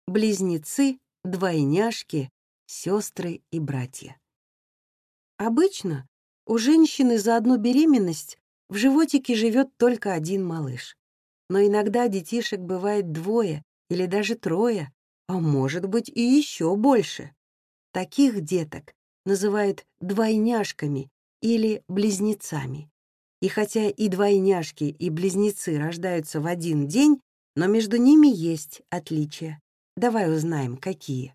близнецы, двойняшки, сестры и братья. Обычно у женщины за одну беременность в животике живет только один малыш. Но иногда детишек бывает двое или даже трое, а может быть и еще больше. Таких деток называют двойняшками или близнецами. И хотя и двойняшки, и близнецы рождаются в один день, но между ними есть отличия. Давай узнаем, какие.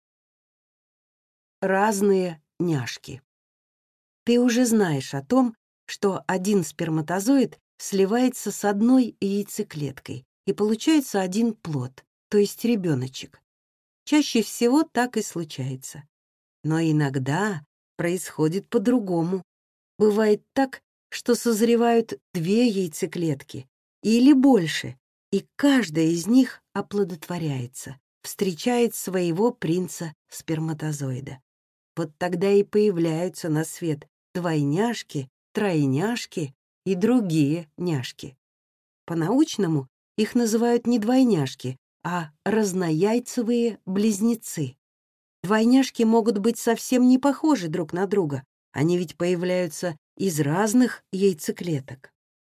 Разные няшки. Ты уже знаешь о том, что один сперматозоид сливается с одной яйцеклеткой, и получается один плод, то есть ребеночек. Чаще всего так и случается. Но иногда происходит по-другому. Бывает так, что созревают две яйцеклетки или больше, и каждая из них оплодотворяется, встречает своего принца-сперматозоида. Вот тогда и появляются на свет двойняшки, тройняшки и другие няшки. По-научному их называют не двойняшки, а разнояйцевые близнецы. Двойняшки могут быть совсем не похожи друг на друга, они ведь появляются из разных яйцеклеток.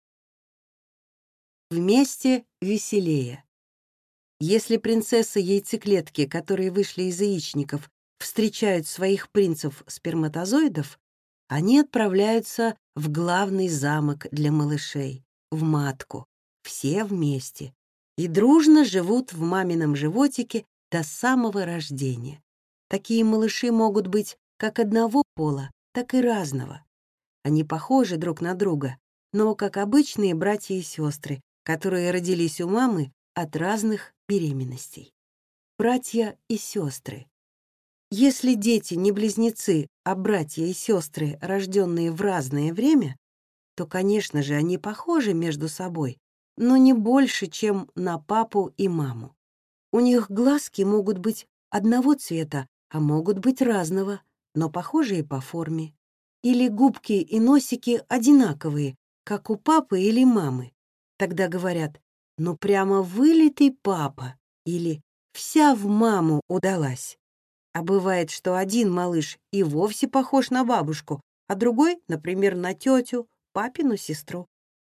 Вместе веселее. Если принцессы-яйцеклетки, которые вышли из яичников, встречают своих принцев-сперматозоидов, они отправляются в главный замок для малышей, в матку, все вместе, и дружно живут в мамином животике до самого рождения. Такие малыши могут быть как одного пола, так и разного. Они похожи друг на друга, но как обычные братья и сестры, которые родились у мамы от разных беременностей. Братья и сестры. Если дети не близнецы, а братья и сестры, рожденные в разное время, то, конечно же, они похожи между собой, но не больше, чем на папу и маму. У них глазки могут быть одного цвета, а могут быть разного, но похожие по форме. Или губки и носики одинаковые, как у папы или мамы. Тогда говорят: «Ну прямо вылитый папа» или «Вся в маму удалась». А бывает, что один малыш и вовсе похож на бабушку, а другой, например, на тетю, папину сестру.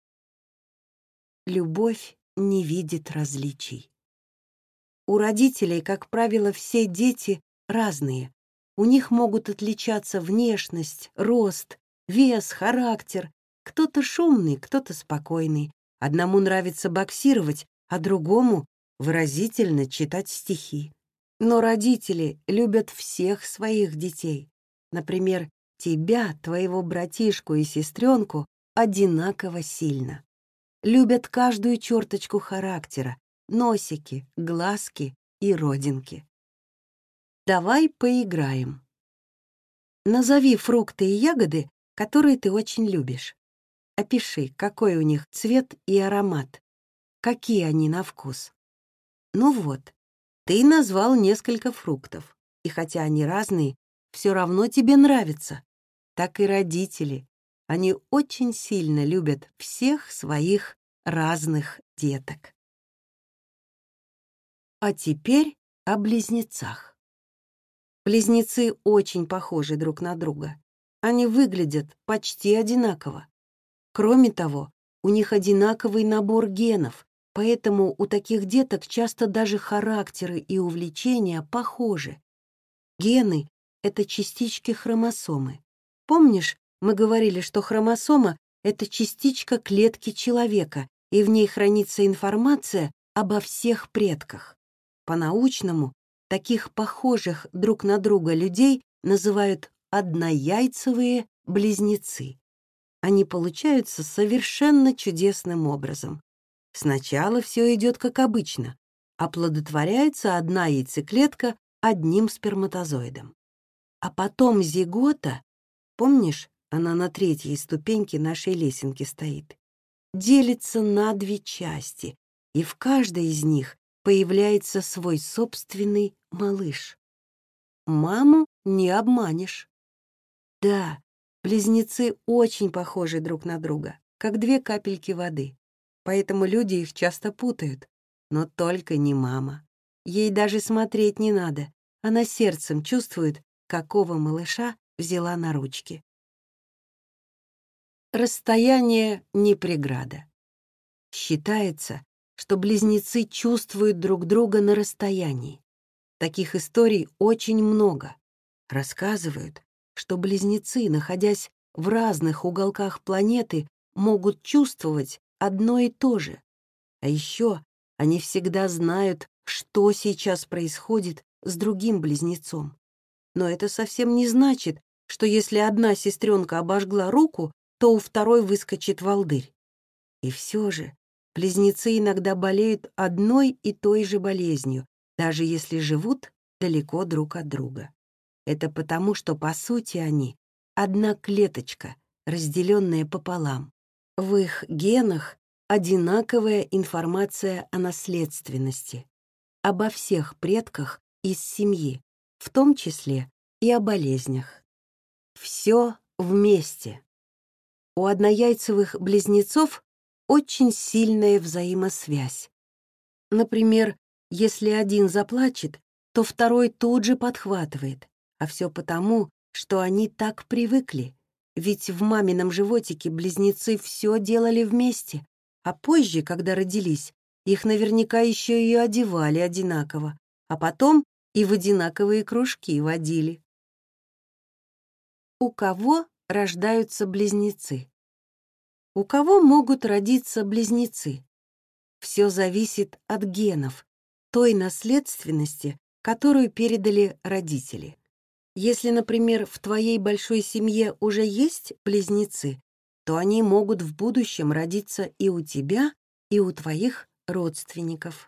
Любовь не видит различий. У родителей, как правило, все дети разные. У них могут отличаться внешность, рост, вес, характер. Кто-то шумный, кто-то спокойный. Одному нравится боксировать, а другому выразительно читать стихи. Но родители любят всех своих детей. Например, тебя, твоего братишку и сестренку одинаково сильно. Любят каждую черточку характера, носики, глазки и родинки. Давай поиграем. Назови фрукты и ягоды, которые ты очень любишь. Опиши, какой у них цвет и аромат, какие они на вкус. Ну вот, ты назвал несколько фруктов, и хотя они разные, все равно тебе нравятся. Так и родители. Они очень сильно любят всех своих разных деток. А теперь о близнецах. Близнецы очень похожи друг на друга. Они выглядят почти одинаково. Кроме того, у них одинаковый набор генов, поэтому у таких деток часто даже характеры и увлечения похожи. Гены — это частички хромосомы. Помнишь, мы говорили, что хромосома — это частичка клетки человека, и в ней хранится информация обо всех предках. По-научному таких похожих друг на друга людей называют однояйцевые близнецы. Они получаются совершенно чудесным образом. Сначала все идет как обычно. Оплодотворяется одна яйцеклетка одним сперматозоидом. А потом зигота, помнишь, она на третьей ступеньке нашей лесенки стоит, делится на две части, и в каждой из них появляется свой собственный малыш. Маму не обманешь. Да, близнецы очень похожи друг на друга, как две капельки воды, поэтому люди их часто путают, но только не мама. Ей даже смотреть не надо. Она сердцем чувствует, какого малыша взяла на ручки. Расстояние не преграда. Считается, что близнецы чувствуют друг друга на расстоянии. Таких историй очень много. Рассказывают, что близнецы, находясь в разных уголках планеты, могут чувствовать одно и то же. А еще они всегда знают, что сейчас происходит с другим близнецом. Но это совсем не значит, что если одна сестренка обожгла руку, то у второй выскочит волдырь. И все же близнецы иногда болеют одной и той же болезнью, даже если живут далеко друг от друга. Это потому, что, по сути, они — одна клеточка, разделенная пополам. В их генах одинаковая информация о наследственности, обо всех предках из семьи, в том числе и о болезнях. Все вместе. У однояйцевых близнецов очень сильная взаимосвязь. Например, если один заплачет, то второй тут же подхватывает, а все потому, что они так привыкли, ведь в мамином животике близнецы все делали вместе, а позже, когда родились, их наверняка еще и одевали одинаково, а потом и в одинаковые кружки водили. У кого рождаются близнецы? У кого могут родиться близнецы? Все зависит от генов, той наследственности, которую передали родители. Если, например, в твоей большой семье уже есть близнецы, то они могут в будущем родиться и у тебя, и у твоих родственников.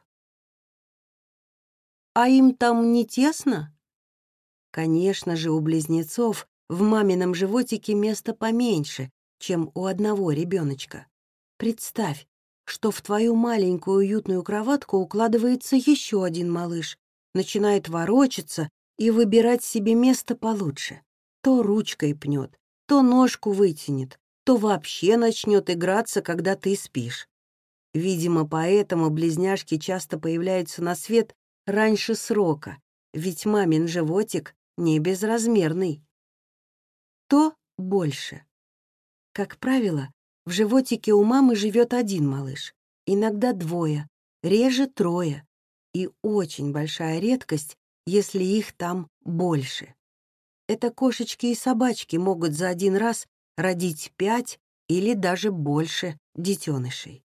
А им там не тесно? Конечно же, у близнецов в мамином животике место поменьше, чем у одного ребеночка. Представь, что в твою маленькую уютную кроватку укладывается еще один малыш, начинает ворочаться и выбирать себе место получше. То ручкой пнет, то ножку вытянет, то вообще начнет играться, когда ты спишь. Видимо, поэтому близняшки часто появляются на свет раньше срока, ведь мамин животик не безразмерный. То больше. Как правило, в животике у мамы живет один малыш, иногда двое, реже трое, и очень большая редкость, если их там больше. Это кошечки и собачки могут за один раз родить 5 или даже больше детенышей.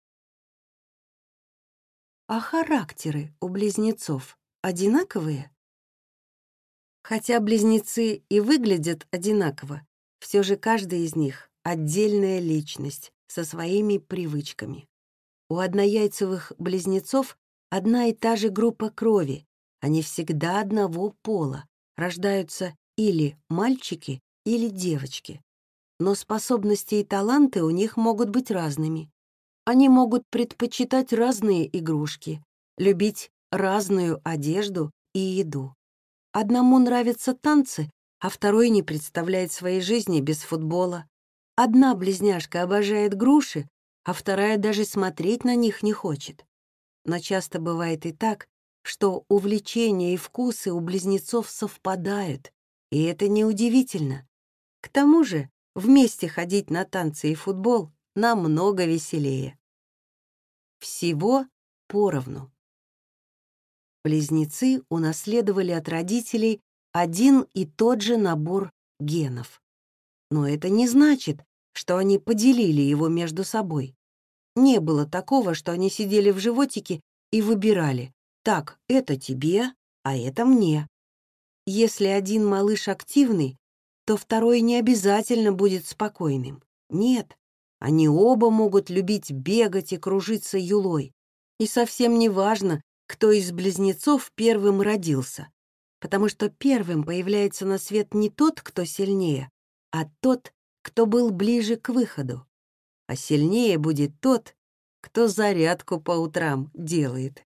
А характеры у близнецов одинаковые? Хотя близнецы и выглядят одинаково, все же каждый из них — отдельная личность со своими привычками. У однояйцевых близнецов одна и та же группа крови, они всегда одного пола, рождаются или мальчики, или девочки. Но способности и таланты у них могут быть разными. Они могут предпочитать разные игрушки, любить разную одежду и еду. Одному нравятся танцы, а второй не представляет своей жизни без футбола. Одна близняшка обожает груши, а вторая даже смотреть на них не хочет. Но часто бывает и так, что увлечения и вкусы у близнецов совпадают, и это неудивительно. К тому же вместе ходить на танцы и футбол намного веселее. Всего поровну. Близнецы унаследовали от родителей один и тот же набор генов. Но это не значит, что они поделили его между собой. Не было такого, что они сидели в животике и выбирали: так, это тебе, а это мне. Если один малыш активный, то второй не обязательно будет спокойным. Нет, они оба могут любить бегать и кружиться юлой. И совсем не важно, кто из близнецов первым родился, потому что первым появляется на свет не тот, кто сильнее, а тот, кто был ближе к выходу. А сильнее будет тот, кто зарядку по утрам делает.